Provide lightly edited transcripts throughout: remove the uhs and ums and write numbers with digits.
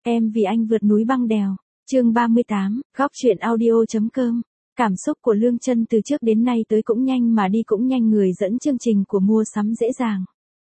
Em vì anh vượt núi băng đèo. Chương 38, góc truyện audio.com. Cảm xúc của Lương Chân từ trước đến nay tới cũng nhanh mà đi cũng nhanh, người dẫn chương trình của mua sắm dễ dàng.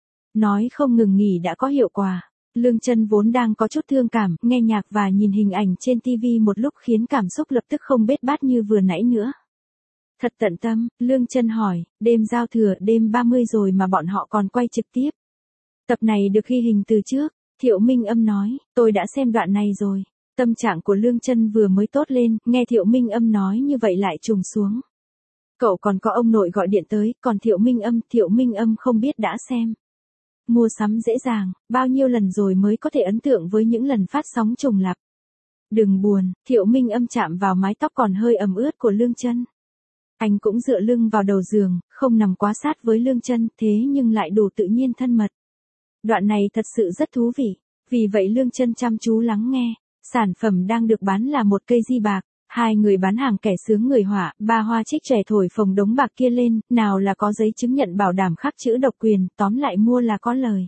Nói không ngừng nghỉ đã có hiệu quả. Lương Chân vốn đang có chút thương cảm, nghe nhạc và nhìn hình ảnh trên TV một lúc khiến cảm xúc lập tức không bết bát như vừa nãy nữa. Thật tận tâm, Lương Chân hỏi, đêm giao thừa, đêm 30 rồi mà bọn họ còn quay trực tiếp. Tập này được ghi hình từ trước. Thiệu Minh Âm nói, tôi đã xem đoạn này rồi. Tâm trạng của Lương Chân vừa mới tốt lên, nghe Thiệu Minh Âm nói như vậy lại trùng xuống. Cậu còn có ông nội gọi điện tới, còn Thiệu Minh Âm không biết đã xem. Mua sắm dễ dàng, bao nhiêu lần rồi mới có thể ấn tượng với những lần phát sóng trùng lặp. Đừng buồn, Thiệu Minh Âm chạm vào mái tóc còn hơi ẩm ướt của Lương Chân. Anh cũng dựa lưng vào đầu giường, không nằm quá sát với Lương Chân, thế nhưng lại đủ tự nhiên thân mật. Đoạn này thật sự rất thú vị, vì vậy Lương Chân chăm chú lắng nghe. Sản phẩm đang được bán là một cây di bạc, hai người bán hàng kẻ sướng người họa, ba hoa trích trẻ thổi phồng đống bạc kia lên, nào là có giấy chứng nhận bảo đảm khắc chữ độc quyền, tóm lại mua là có lời.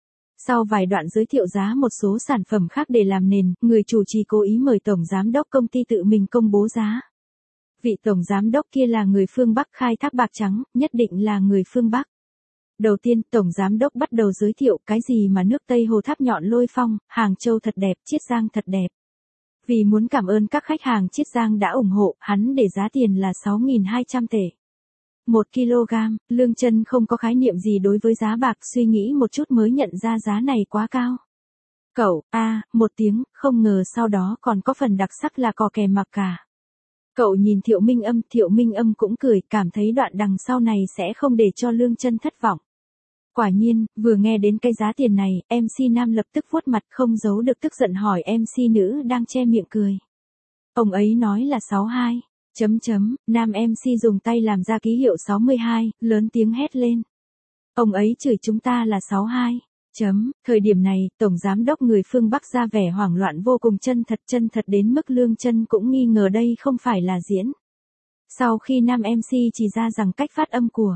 Sau vài đoạn giới thiệu giá một số sản phẩm khác để làm nền, người chủ trì cố ý mời tổng giám đốc công ty tự mình công bố giá. Vị tổng giám đốc kia là người phương Bắc khai thác bạc trắng, nhất định là người phương Bắc. Đầu tiên, tổng giám đốc bắt đầu giới thiệu cái gì mà nước Tây Hồ Tháp Nhọn Lôi Phong, Hàng Châu thật đẹp, Chiết Giang thật đẹp. Vì muốn cảm ơn các khách hàng Chiết Giang đã ủng hộ, hắn để giá tiền là 6.200 tệ. 1 kg, Lương Chân không có khái niệm gì đối với giá bạc, suy nghĩ một chút mới nhận ra giá này quá cao. Cậu, một tiếng, không ngờ sau đó còn có phần đặc sắc là cò kèm mặc cả. Cậu nhìn Thiệu Minh Âm cũng cười, cảm thấy đoạn đằng sau này sẽ không để cho Lương Chân thất vọng. Quả nhiên, vừa nghe đến cái giá tiền này, MC nam lập tức vuốt mặt không giấu được tức giận hỏi MC nữ đang che miệng cười. Ông ấy nói là 62, nam MC dùng tay làm ra ký hiệu 62, lớn tiếng hét lên. Ông ấy chửi chúng ta là 62. Thời điểm này, tổng giám đốc người phương Bắc ra vẻ hoảng loạn vô cùng chân thật đến mức Lương Chân cũng nghi ngờ đây không phải là diễn. Sau khi nam MC chỉ ra rằng cách phát âm của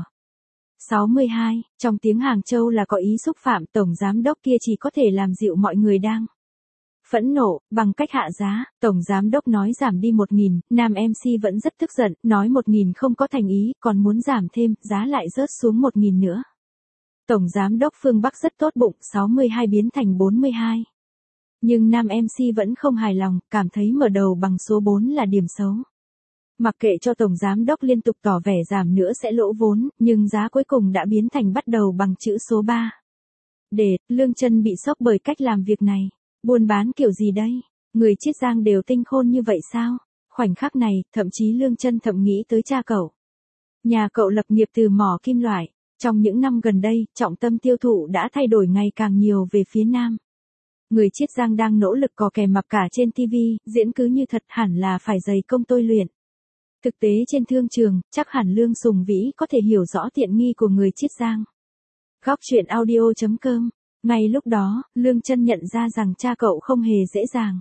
62, trong tiếng Hàng Châu là có ý xúc phạm, tổng giám đốc kia chỉ có thể làm dịu mọi người đang phẫn nộ, bằng cách hạ giá, tổng giám đốc nói giảm đi 1.000, nam MC vẫn rất tức giận, nói 1.000 không có thành ý, còn muốn giảm thêm, giá lại rớt xuống 1.000 nữa. Tổng giám đốc phương Bắc rất tốt bụng, 62 biến thành 42. Nhưng nam MC vẫn không hài lòng, cảm thấy mở đầu bằng số 4 là điểm xấu. Mặc kệ cho tổng giám đốc liên tục tỏ vẻ giảm nữa sẽ lỗ vốn, nhưng giá cuối cùng đã biến thành bắt đầu bằng chữ số 3. Lương Chân bị sốc bởi cách làm việc này. Buôn bán kiểu gì đây? Người Chiết Giang đều tinh khôn như vậy sao? Khoảnh khắc này, thậm chí Lương Chân thầm nghĩ tới cha cậu. Nhà cậu lập nghiệp từ mỏ kim loại. Trong những năm gần đây, trọng tâm tiêu thụ đã thay đổi ngày càng nhiều về phía Nam. Người Chiết Giang đang nỗ lực cò kèm mặc cả trên TV, diễn cứ như thật, hẳn là phải dày công tôi luyện. Thực tế trên thương trường, chắc hẳn Lương Sùng Vĩ có thể hiểu rõ tiện nghi của người Chiết Giang. Góc truyện audio.com. Ngay lúc đó, Lương Chân nhận ra rằng cha cậu không hề dễ dàng.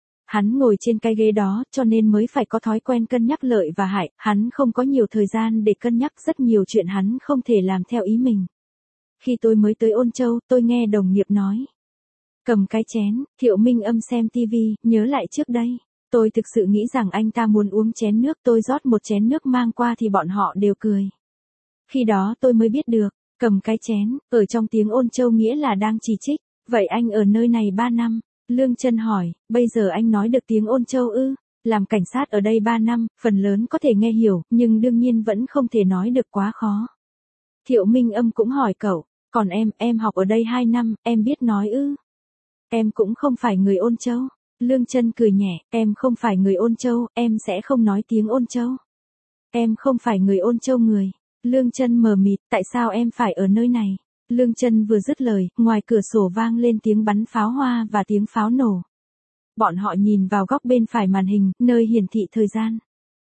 Hắn ngồi trên cái ghế đó, cho nên mới phải có thói quen cân nhắc lợi và hại, hắn không có nhiều thời gian để cân nhắc, rất nhiều chuyện hắn không thể làm theo ý mình. Khi tôi mới tới Ôn Châu, tôi nghe đồng nghiệp nói. Cầm cái chén, Thiệu Minh Âm xem TV, nhớ lại trước đây. Tôi thực sự nghĩ rằng anh ta muốn uống chén nước, tôi rót một chén nước mang qua thì bọn họ đều cười. Khi đó tôi mới biết được, cầm cái chén, ở trong tiếng Ôn Châu nghĩa là đang chỉ trích. Vậy anh ở nơi này 3 năm. Lương Chân hỏi, bây giờ anh nói được tiếng Ôn Châu ư? Làm cảnh sát ở đây 3 năm, phần lớn có thể nghe hiểu, nhưng đương nhiên vẫn không thể nói được quá khó. Thiệu Minh Âm cũng hỏi cậu, còn em học ở đây 2 năm, em biết nói ư? Em cũng không phải người Ôn Châu. Lương Chân cười nhẹ, em không phải người Ôn Châu, em sẽ không nói tiếng Ôn Châu. Em không phải người Ôn Châu người. Lương Chân mờ mịt, tại sao em phải ở nơi này? Lương Chân vừa dứt lời, ngoài cửa sổ vang lên tiếng bắn pháo hoa và tiếng pháo nổ. Bọn họ nhìn vào góc bên phải màn hình, nơi hiển thị thời gian.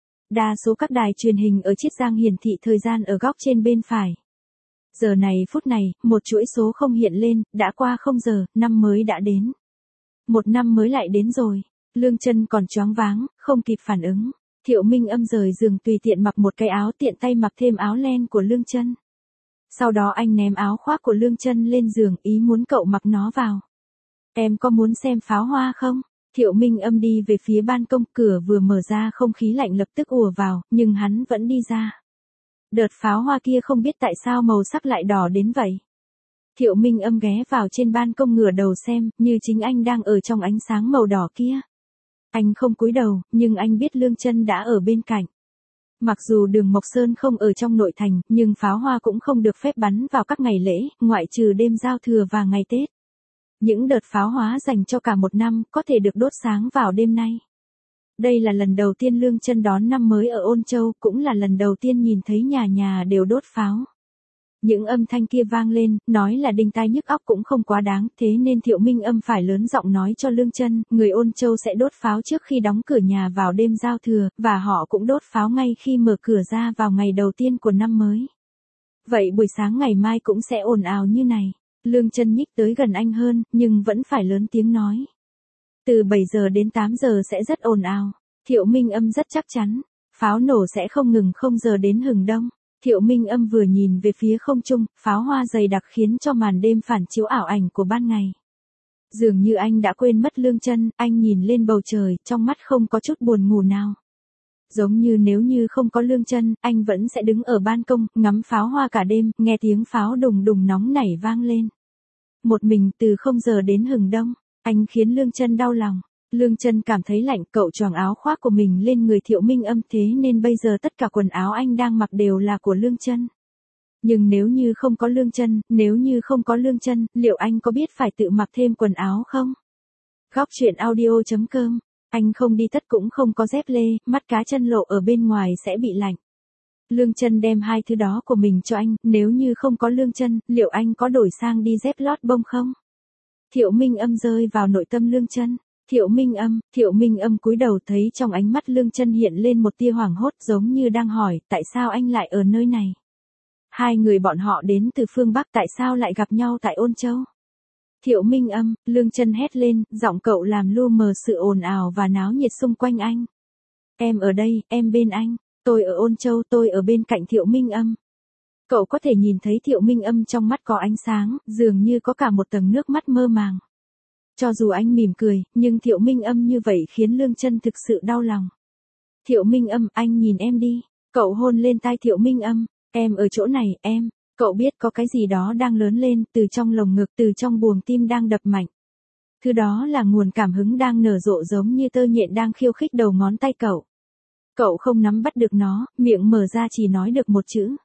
Đa số các đài truyền hình ở Chiết Giang hiển thị thời gian ở góc trên bên phải. Giờ này phút này, một chuỗi số không hiện lên, đã qua 0 giờ, năm mới đã đến. Một năm mới lại đến rồi. Lương Chân còn choáng váng, không kịp phản ứng. Thiệu Minh Âm rời giường tùy tiện mặc một cái áo, tiện tay mặc thêm áo len của Lương Chân. Sau đó anh ném áo khoác của Lương Chân lên giường, ý muốn cậu mặc nó vào. Em có muốn xem pháo hoa không? Thiệu Minh Âm đi về phía ban công, cửa vừa mở ra không khí lạnh lập tức ùa vào, nhưng hắn vẫn đi ra. Đợt pháo hoa kia không biết tại sao màu sắc lại đỏ đến vậy. Thiệu Minh Âm ghé vào trên ban công ngửa đầu xem, như chính anh đang ở trong ánh sáng màu đỏ kia. Anh không cúi đầu, nhưng anh biết Lương Chân đã ở bên cạnh. Mặc dù Đường Mộc Sơn không ở trong nội thành, nhưng pháo hoa cũng không được phép bắn vào các ngày lễ, ngoại trừ đêm giao thừa và ngày Tết. Những đợt pháo hoa dành cho cả một năm có thể được đốt sáng vào đêm nay. Đây là lần đầu tiên Lương Chân đón năm mới ở Ôn Châu, cũng là lần đầu tiên nhìn thấy nhà nhà đều đốt pháo. Những âm thanh kia vang lên, nói là đinh tai nhức óc cũng không quá đáng, thế nên Thiệu Minh Âm phải lớn giọng nói cho Lương Chân, người Ôn Châu sẽ đốt pháo trước khi đóng cửa nhà vào đêm giao thừa, và họ cũng đốt pháo ngay khi mở cửa ra vào ngày đầu tiên của năm mới. Vậy buổi sáng ngày mai cũng sẽ ồn ào như này. Lương Chân nhích tới gần anh hơn, nhưng vẫn phải lớn tiếng nói. Từ 7 giờ đến 8 giờ sẽ rất ồn ào. Thiệu Minh Âm rất chắc chắn. Pháo nổ sẽ không ngừng 0 giờ đến hừng đông. Thiệu Minh Âm vừa nhìn về phía không trung, pháo hoa dày đặc khiến cho màn đêm phản chiếu ảo ảnh của ban ngày. Dường như anh đã quên mất Lương Chân, anh nhìn lên bầu trời, trong mắt không có chút buồn ngủ nào. Giống như nếu như không có Lương Chân, anh vẫn sẽ đứng ở ban công, ngắm pháo hoa cả đêm, nghe tiếng pháo đùng đùng nóng nảy vang lên. Một mình từ 0 giờ đến hừng đông, anh khiến Lương Chân đau lòng. Lương Chân cảm thấy lạnh, cậu choàng áo khoác của mình lên người Thiệu Minh Âm, thế nên bây giờ tất cả quần áo anh đang mặc đều là của Lương Chân. Nhưng nếu như không có Lương Chân, liệu anh có biết phải tự mặc thêm quần áo không? Góc truyện audio.com. Anh không đi tất cũng không có dép lê, mắt cá chân lộ ở bên ngoài sẽ bị lạnh. Lương Chân đem hai thứ đó của mình cho anh, nếu như không có Lương Chân, liệu anh có đổi sang đi dép lót bông không? Thiệu Minh Âm rơi vào nội tâm Lương Chân. Thiệu Minh Âm cúi đầu, thấy trong ánh mắt Lương Chân hiện lên một tia hoảng hốt, giống như đang hỏi, tại sao anh lại ở nơi này? Hai người bọn họ đến từ phương Bắc, tại sao lại gặp nhau tại Ôn Châu? Thiệu Minh Âm, Lương Chân hét lên, giọng cậu làm lu mờ sự ồn ào và náo nhiệt xung quanh anh. Em ở đây, em bên anh, tôi ở Ôn Châu, tôi ở bên cạnh Thiệu Minh Âm. Cậu có thể nhìn thấy Thiệu Minh Âm trong mắt có ánh sáng, dường như có cả một tầng nước mắt mơ màng. Cho dù anh mỉm cười, nhưng Thiệu Minh Âm như vậy khiến Lương Chân thực sự đau lòng. Thiệu Minh Âm, anh nhìn em đi. Cậu hôn lên tai Thiệu Minh Âm. Em ở chỗ này, em. Cậu biết có cái gì đó đang lớn lên, từ trong lồng ngực, từ trong buồng tim đang đập mạnh. Thứ đó là nguồn cảm hứng đang nở rộ, giống như tơ nhện đang khiêu khích đầu ngón tay cậu. Cậu không nắm bắt được nó, miệng mở ra chỉ nói được một chữ.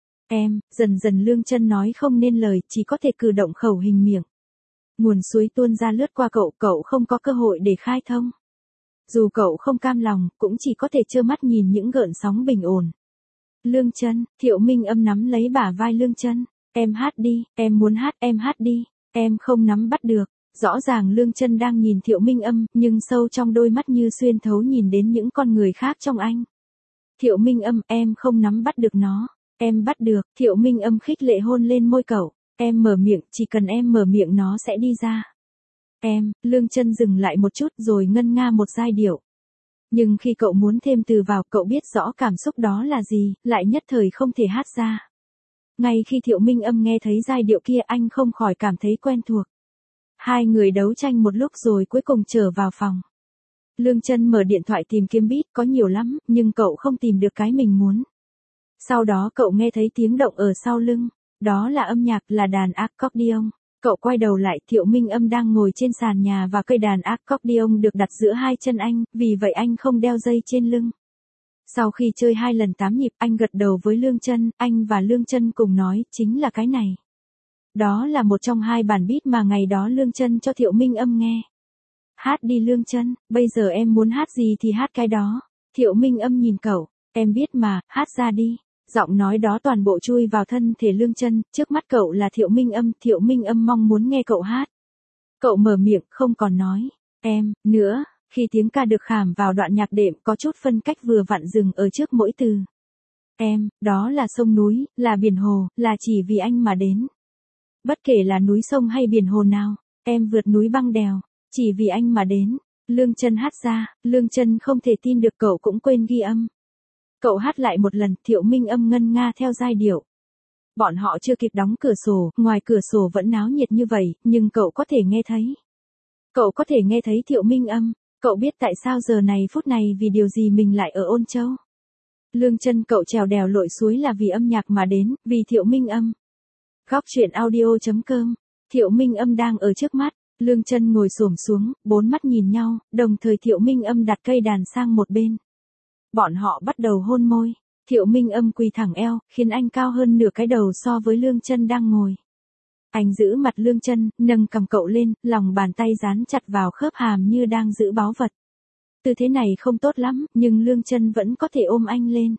Em, dần dần Lương Chân nói không nên lời, chỉ có thể cử động khẩu hình miệng. Nguồn suối tuôn ra lướt qua cậu, cậu không có cơ hội để khai thông. Dù cậu không cam lòng, cũng chỉ có thể trơ mắt nhìn những gợn sóng bình ổn. Lương Chân, Thiệu Minh Âm nắm lấy bả vai Lương Chân. Em hát đi, em muốn hát, em hát đi. Em không nắm bắt được. Rõ ràng Lương Chân đang nhìn Thiệu Minh Âm, nhưng sâu trong đôi mắt như xuyên thấu nhìn đến những con người khác trong anh. Thiệu Minh Âm, em không nắm bắt được nó. Em bắt được. Thiệu Minh Âm khích lệ hôn lên môi cậu. Em mở miệng, chỉ cần em mở miệng nó sẽ đi ra. Em, Lương Chân dừng lại một chút rồi ngân nga một giai điệu. Nhưng khi cậu muốn thêm từ vào, cậu biết rõ cảm xúc đó là gì, lại nhất thời không thể hát ra. Ngay khi Thiệu Minh Âm nghe thấy giai điệu kia, anh không khỏi cảm thấy quen thuộc. Hai người đấu tranh một lúc rồi cuối cùng trở vào phòng. Lương Chân mở điện thoại tìm kiếm beat, có nhiều lắm, nhưng cậu không tìm được cái mình muốn. Sau đó cậu nghe thấy tiếng động ở sau lưng. Đó là âm nhạc, là đàn accordion. Cậu quay đầu lại, Thiệu Minh Âm đang ngồi trên sàn nhà và cây đàn accordion được đặt giữa hai chân anh, vì vậy anh không đeo dây trên lưng. Sau khi chơi 2 lần 8 nhịp, anh gật đầu với Lương Chân, anh và Lương Chân cùng nói, chính là cái này. Đó là một trong 2 bản beat mà ngày đó Lương Chân cho Thiệu Minh Âm nghe. Hát đi Lương Chân, bây giờ em muốn hát gì thì hát cái đó. Thiệu Minh Âm nhìn cậu, em biết mà, hát ra đi. Giọng nói đó toàn bộ chui vào thân thể Lương Chân, trước mắt cậu là Thiệu Minh Âm mong muốn nghe cậu hát. Cậu mở miệng, không còn nói, em, nữa, khi tiếng ca được khảm vào đoạn nhạc đệm có chút phân cách vừa vặn dừng ở trước mỗi từ. Em, đó là sông núi, là biển hồ, là chỉ vì anh mà đến. Bất kể là núi sông hay biển hồ nào, em vượt núi băng đèo, chỉ vì anh mà đến. Lương Chân hát ra, Lương Chân không thể tin được cậu cũng quên ghi âm. Cậu hát lại một lần, Thiệu Minh Âm ngân nga theo giai điệu. Bọn họ chưa kịp đóng cửa sổ, ngoài cửa sổ vẫn náo nhiệt như vậy, nhưng cậu có thể nghe thấy. Cậu có thể nghe thấy Thiệu Minh âm, cậu biết tại sao giờ này phút này vì điều gì mình lại ở Ôn Châu. Lương Chân, cậu trèo đèo lội suối là vì âm nhạc mà đến, vì Thiệu Minh âm. Góc truyện audio.com. Thiệu Minh âm đang ở trước mắt, Lương Chân ngồi xổm xuống, bốn mắt nhìn nhau, đồng thời Thiệu Minh âm đặt cây đàn sang một bên. Bọn họ bắt đầu hôn môi, Thiệu Minh âm quỳ thẳng eo, khiến anh cao hơn nửa cái đầu so với Lương Chân đang ngồi. Anh giữ mặt Lương Chân, nâng cằm cậu lên, lòng bàn tay dán chặt vào khớp hàm như đang giữ báu vật. Tư thế này không tốt lắm, nhưng Lương Chân vẫn có thể ôm anh lên.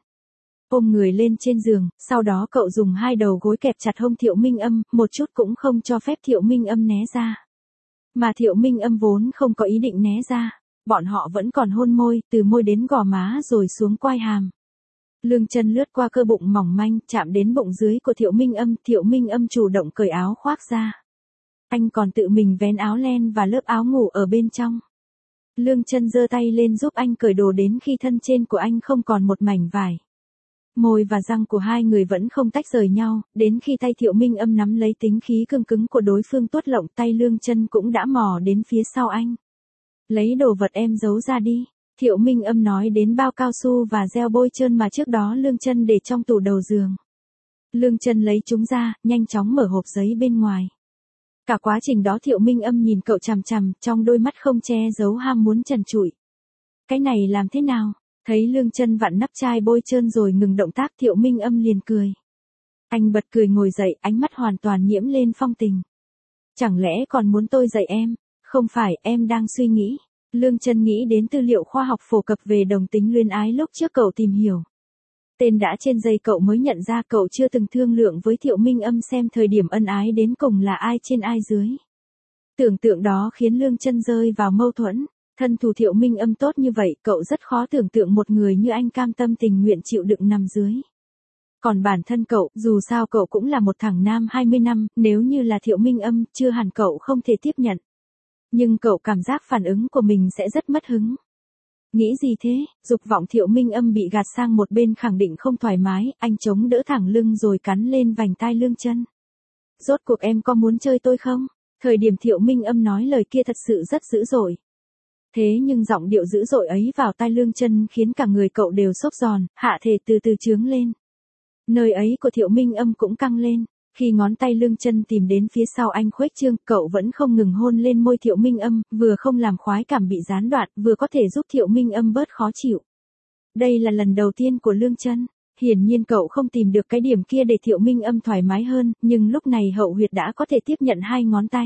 Ôm người lên trên giường, sau đó cậu dùng hai đầu gối kẹp chặt hông Thiệu Minh âm, một chút cũng không cho phép Thiệu Minh âm né ra. Mà Thiệu Minh âm vốn không có ý định né ra, bọn họ vẫn còn hôn môi, từ môi đến gò má rồi xuống quai hàm. Lương Chân lướt qua cơ bụng mỏng manh, chạm đến bụng dưới của Thiệu Minh âm chủ động cởi áo khoác ra. Anh còn tự mình vén áo len và lớp áo ngủ ở bên trong. Lương Chân giơ tay lên giúp anh cởi đồ đến khi thân trên của anh không còn một mảnh vải. Môi và răng của hai người vẫn không tách rời nhau, đến khi tay Thiệu Minh âm nắm lấy tính khí cương cứng của đối phương tuốt lộng, tay Lương Chân cũng đã mò đến phía sau anh. Lấy đồ vật em giấu ra đi. Thiệu Minh âm nói đến bao cao su và gel bôi trơn mà trước đó Lương Chân để trong tủ đầu giường. Lương Chân lấy chúng ra, nhanh chóng mở hộp giấy bên ngoài. Cả quá trình đó Thiệu Minh âm nhìn cậu chằm chằm, trong đôi mắt không che giấu ham muốn trần trụi. Cái này làm thế nào? Thấy Lương Chân vặn nắp chai bôi trơn rồi ngừng động tác, Thiệu Minh âm liền cười. Anh bật cười ngồi dậy, ánh mắt hoàn toàn nhiễm lên phong tình. Chẳng lẽ còn muốn tôi dạy em? Không phải, em đang suy nghĩ. Lương Chân nghĩ đến tư liệu khoa học phổ cập về đồng tính luyến ái lúc trước cậu tìm hiểu. Tên đã trên dây cậu mới nhận ra cậu chưa từng thương lượng với Thiệu Minh âm xem thời điểm ân ái đến cùng là ai trên ai dưới. Tưởng tượng đó khiến Lương Chân rơi vào mâu thuẫn. Thân thủ Thiệu Minh âm tốt như vậy, cậu rất khó tưởng tượng một người như anh cam tâm tình nguyện chịu đựng nằm dưới. Còn bản thân cậu, dù sao cậu cũng là một thằng nam 20 năm, nếu như là Thiệu Minh âm, chưa hẳn cậu không thể tiếp nhận. Nhưng cậu cảm giác phản ứng của mình sẽ rất mất hứng. Nghĩ gì thế? Dục vọng Thiệu Minh âm bị gạt sang một bên khẳng định không thoải mái, anh chống đỡ thẳng lưng rồi cắn lên vành tai Lương Chân. Rốt cuộc em có muốn chơi tôi không? Thời điểm Thiệu Minh âm nói lời kia thật sự rất dữ dội. Thế nhưng giọng điệu dữ dội ấy vào tai Lương Chân khiến cả người cậu đều xốp giòn, hạ thể từ từ chướng lên. Nơi ấy của Thiệu Minh âm cũng căng lên. Khi ngón tay Lương Chân tìm đến phía sau anh khuếch trương, cậu vẫn không ngừng hôn lên môi Thiệu Minh âm, vừa không làm khoái cảm bị gián đoạn, vừa có thể giúp Thiệu Minh âm bớt khó chịu. Đây là lần đầu tiên của Lương Chân. Hiển nhiên cậu không tìm được cái điểm kia để Thiệu Minh âm thoải mái hơn, nhưng lúc này hậu huyệt đã có thể tiếp nhận hai ngón tay.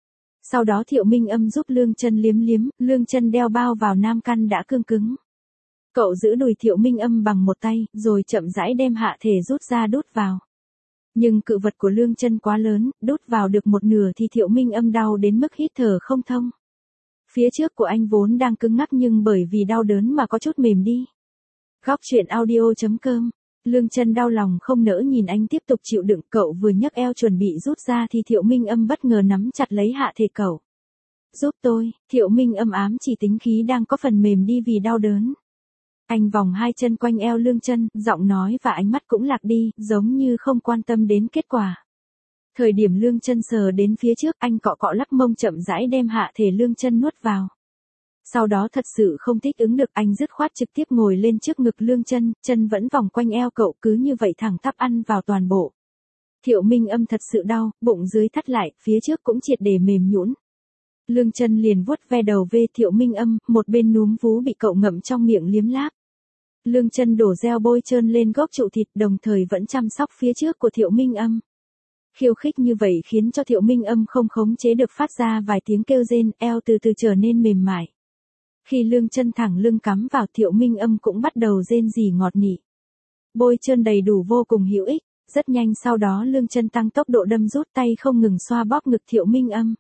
Sau đó Thiệu Minh âm giúp Lương Chân liếm liếm, Lương Chân đeo bao vào nam căn đã cương cứng. Cậu giữ đùi Thiệu Minh âm bằng một tay, rồi chậm rãi đem hạ thể rút ra đút vào. Nhưng cự vật của Lương Chân quá lớn, đút vào được một nửa thì Thiệu Minh âm đau đến mức hít thở không thông. Phía trước của anh vốn đang cứng ngắc nhưng bởi vì đau đớn mà có chút mềm đi. Góc truyện audio.com. Lương Chân đau lòng không nỡ nhìn anh tiếp tục chịu đựng, cậu vừa nhấc eo chuẩn bị rút ra thì Thiệu Minh âm bất ngờ nắm chặt lấy hạ thể cậu. Giúp tôi, Thiệu Minh âm ám chỉ tính khí đang có phần mềm đi vì đau đớn. Anh vòng hai chân quanh eo Lương Chân, giọng nói và ánh mắt cũng lạc đi, giống như không quan tâm đến kết quả. Thời điểm Lương Chân sờ đến phía trước, anh cọ cọ lắc mông chậm rãi đem hạ thể Lương Chân nuốt vào. Sau đó thật sự không thích ứng được, anh dứt khoát trực tiếp ngồi lên trước ngực Lương Chân, chân vẫn vòng quanh eo cậu, cứ như vậy thẳng tắp ăn vào toàn bộ. Thiệu Minh âm thật sự đau, bụng dưới thắt lại, phía trước cũng triệt để mềm nhũn. Lương Chân liền vuốt ve đầu về Thiệu Minh âm, một bên núm vú bị cậu ngậm trong miệng liếm láp. Lương Chân đổ gel bôi trơn lên gốc trụ thịt, đồng thời vẫn chăm sóc phía trước của Thiệu Minh âm. Khiêu khích như vậy khiến cho Thiệu Minh âm không khống chế được phát ra vài tiếng kêu rên, eo từ từ trở nên mềm mại. Khi Lương Chân thẳng lưng cắm vào, Thiệu Minh âm cũng bắt đầu rên rỉ ngọt nỉ. Bôi trơn đầy đủ vô cùng hữu ích, rất nhanh sau đó Lương Chân tăng tốc độ đâm, rút tay không ngừng xoa bóp ngực Thiệu Minh âm.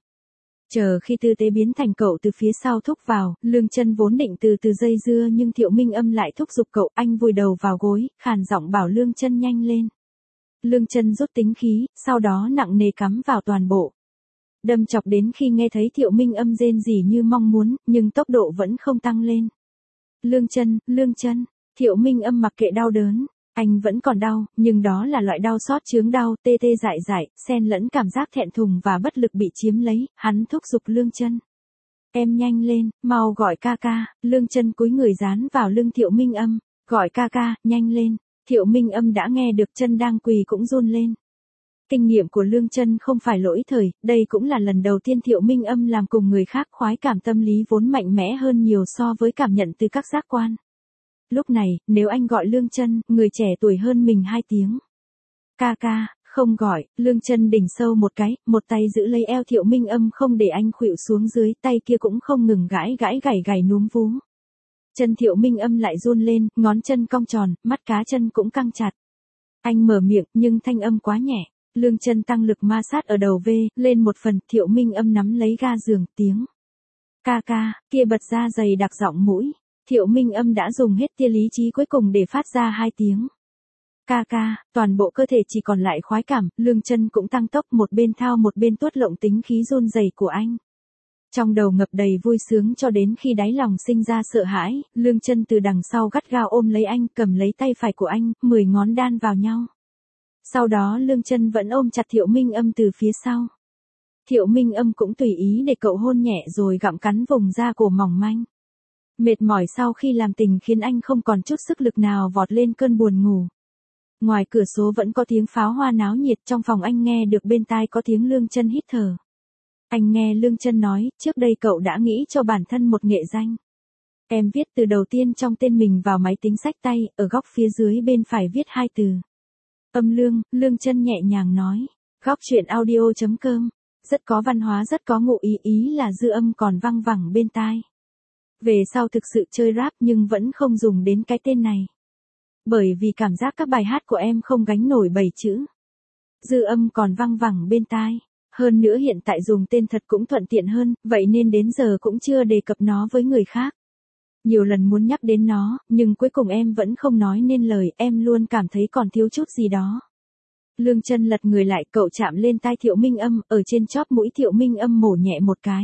Chờ khi tư thế biến thành cậu từ phía sau thúc vào, Lương Chân vốn định từ từ dây dưa nhưng Thiệu Minh âm lại thúc giục cậu, anh vùi đầu vào gối, khàn giọng bảo Lương Chân nhanh lên. Lương Chân rút tính khí, sau đó nặng nề cắm vào toàn bộ. Đâm chọc đến khi nghe thấy Thiệu Minh âm rên rỉ như mong muốn, nhưng tốc độ vẫn không tăng lên. Lương Chân, Thiệu Minh âm mặc kệ đau đớn, anh vẫn còn đau, nhưng đó là loại đau xót chướng đau, tê tê dại dại, xen lẫn cảm giác thẹn thùng và bất lực bị chiếm lấy, hắn thúc giục Lương Chân. Em nhanh lên, mau gọi ca ca. Lương Chân cúi người dán vào lưng Thiệu Minh Âm, gọi ca ca, nhanh lên. Thiệu Minh Âm đã nghe được, chân đang quỳ cũng run lên. Kinh nghiệm của Lương Chân không phải lỗi thời, đây cũng là lần đầu tiên Thiệu Minh Âm làm cùng người khác, khoái cảm tâm lý vốn mạnh mẽ hơn nhiều so với cảm nhận từ các giác quan. Lúc này, nếu anh gọi Lương Chân, người trẻ tuổi hơn mình 2 tiếng. Ca ca, không gọi. Lương Chân đỉnh sâu một cái, một tay giữ lấy eo Thiệu Minh Âm không để anh khuỵu xuống dưới, tay kia cũng không ngừng gãi núm vú. Chân Thiệu Minh Âm lại run lên, ngón chân cong tròn, mắt cá chân cũng căng chặt. Anh mở miệng, nhưng thanh âm quá nhẹ. Lương Chân tăng lực ma sát ở đầu V, lên một phần, Thiệu Minh Âm nắm lấy ga giường, tiếng. Ca ca, kia bật ra dày đặc giọng mũi. Thiệu Minh Âm đã dùng hết tia lý trí cuối cùng để phát ra 2 tiếng. Ca ca, toàn bộ cơ thể chỉ còn lại khoái cảm, Lương Chân cũng tăng tốc, một bên thao một bên tuốt lộng tính khí run rẩy của anh. Trong đầu ngập đầy vui sướng cho đến khi đáy lòng sinh ra sợ hãi, Lương Chân từ đằng sau gắt gao ôm lấy anh, cầm lấy tay phải của anh, 10 ngón đan vào nhau. Sau đó Lương Chân vẫn ôm chặt Thiệu Minh Âm từ phía sau. Thiệu Minh Âm cũng tùy ý để cậu hôn nhẹ rồi gặm cắn vùng da cổ mỏng manh. Mệt mỏi sau khi làm tình khiến anh không còn chút sức lực nào vọt lên cơn buồn ngủ. Ngoài cửa sổ vẫn có tiếng pháo hoa náo nhiệt, trong phòng anh nghe được bên tai có tiếng Lương Chân hít thở. Anh nghe Lương Chân nói, trước đây cậu đã nghĩ cho bản thân một nghệ danh. Em viết từ đầu tiên trong tên mình vào máy tính xách tay, ở góc phía dưới bên phải viết 2 từ. Âm Lương. Lương Chân nhẹ nhàng nói. Góc truyện audio.com. Rất có văn hóa, rất có ngụ ý, ý là dư âm còn văng vẳng bên tai. Về sau thực sự chơi rap nhưng vẫn không dùng đến cái tên này. Bởi vì cảm giác các bài hát của em không gánh nổi 7 chữ. Dư âm còn văng vẳng bên tai. Hơn nữa hiện tại dùng tên thật cũng thuận tiện hơn, vậy nên đến giờ cũng chưa đề cập nó với người khác. Nhiều lần muốn nhắc đến nó, nhưng cuối cùng em vẫn không nói nên lời, em luôn cảm thấy còn thiếu chút gì đó. Lương Chân lật người lại, cậu chạm lên tai Thiệu Minh Âm, ở trên chóp mũi Thiệu Minh Âm mổ nhẹ một cái.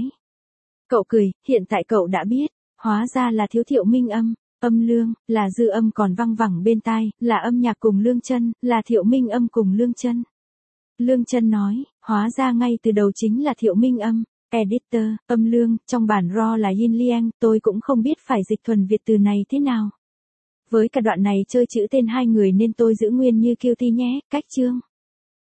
Cậu cười, hiện tại cậu đã biết, hóa ra là thiếu Thiệu Minh Âm. Âm Lương, là dư âm còn văng vẳng bên tai, là âm nhạc cùng Lương Chân, là Thiệu Minh Âm cùng Lương Chân. Lương Chân nói, hóa ra ngay từ đầu chính là Thiệu Minh Âm. Editor, Âm Lương, trong bản RAW là Yin Liang, tôi cũng không biết phải dịch thuần Việt từ này thế nào. Với cả đoạn này chơi chữ tên 2 người nên tôi giữ nguyên như QT nhé, cách chương.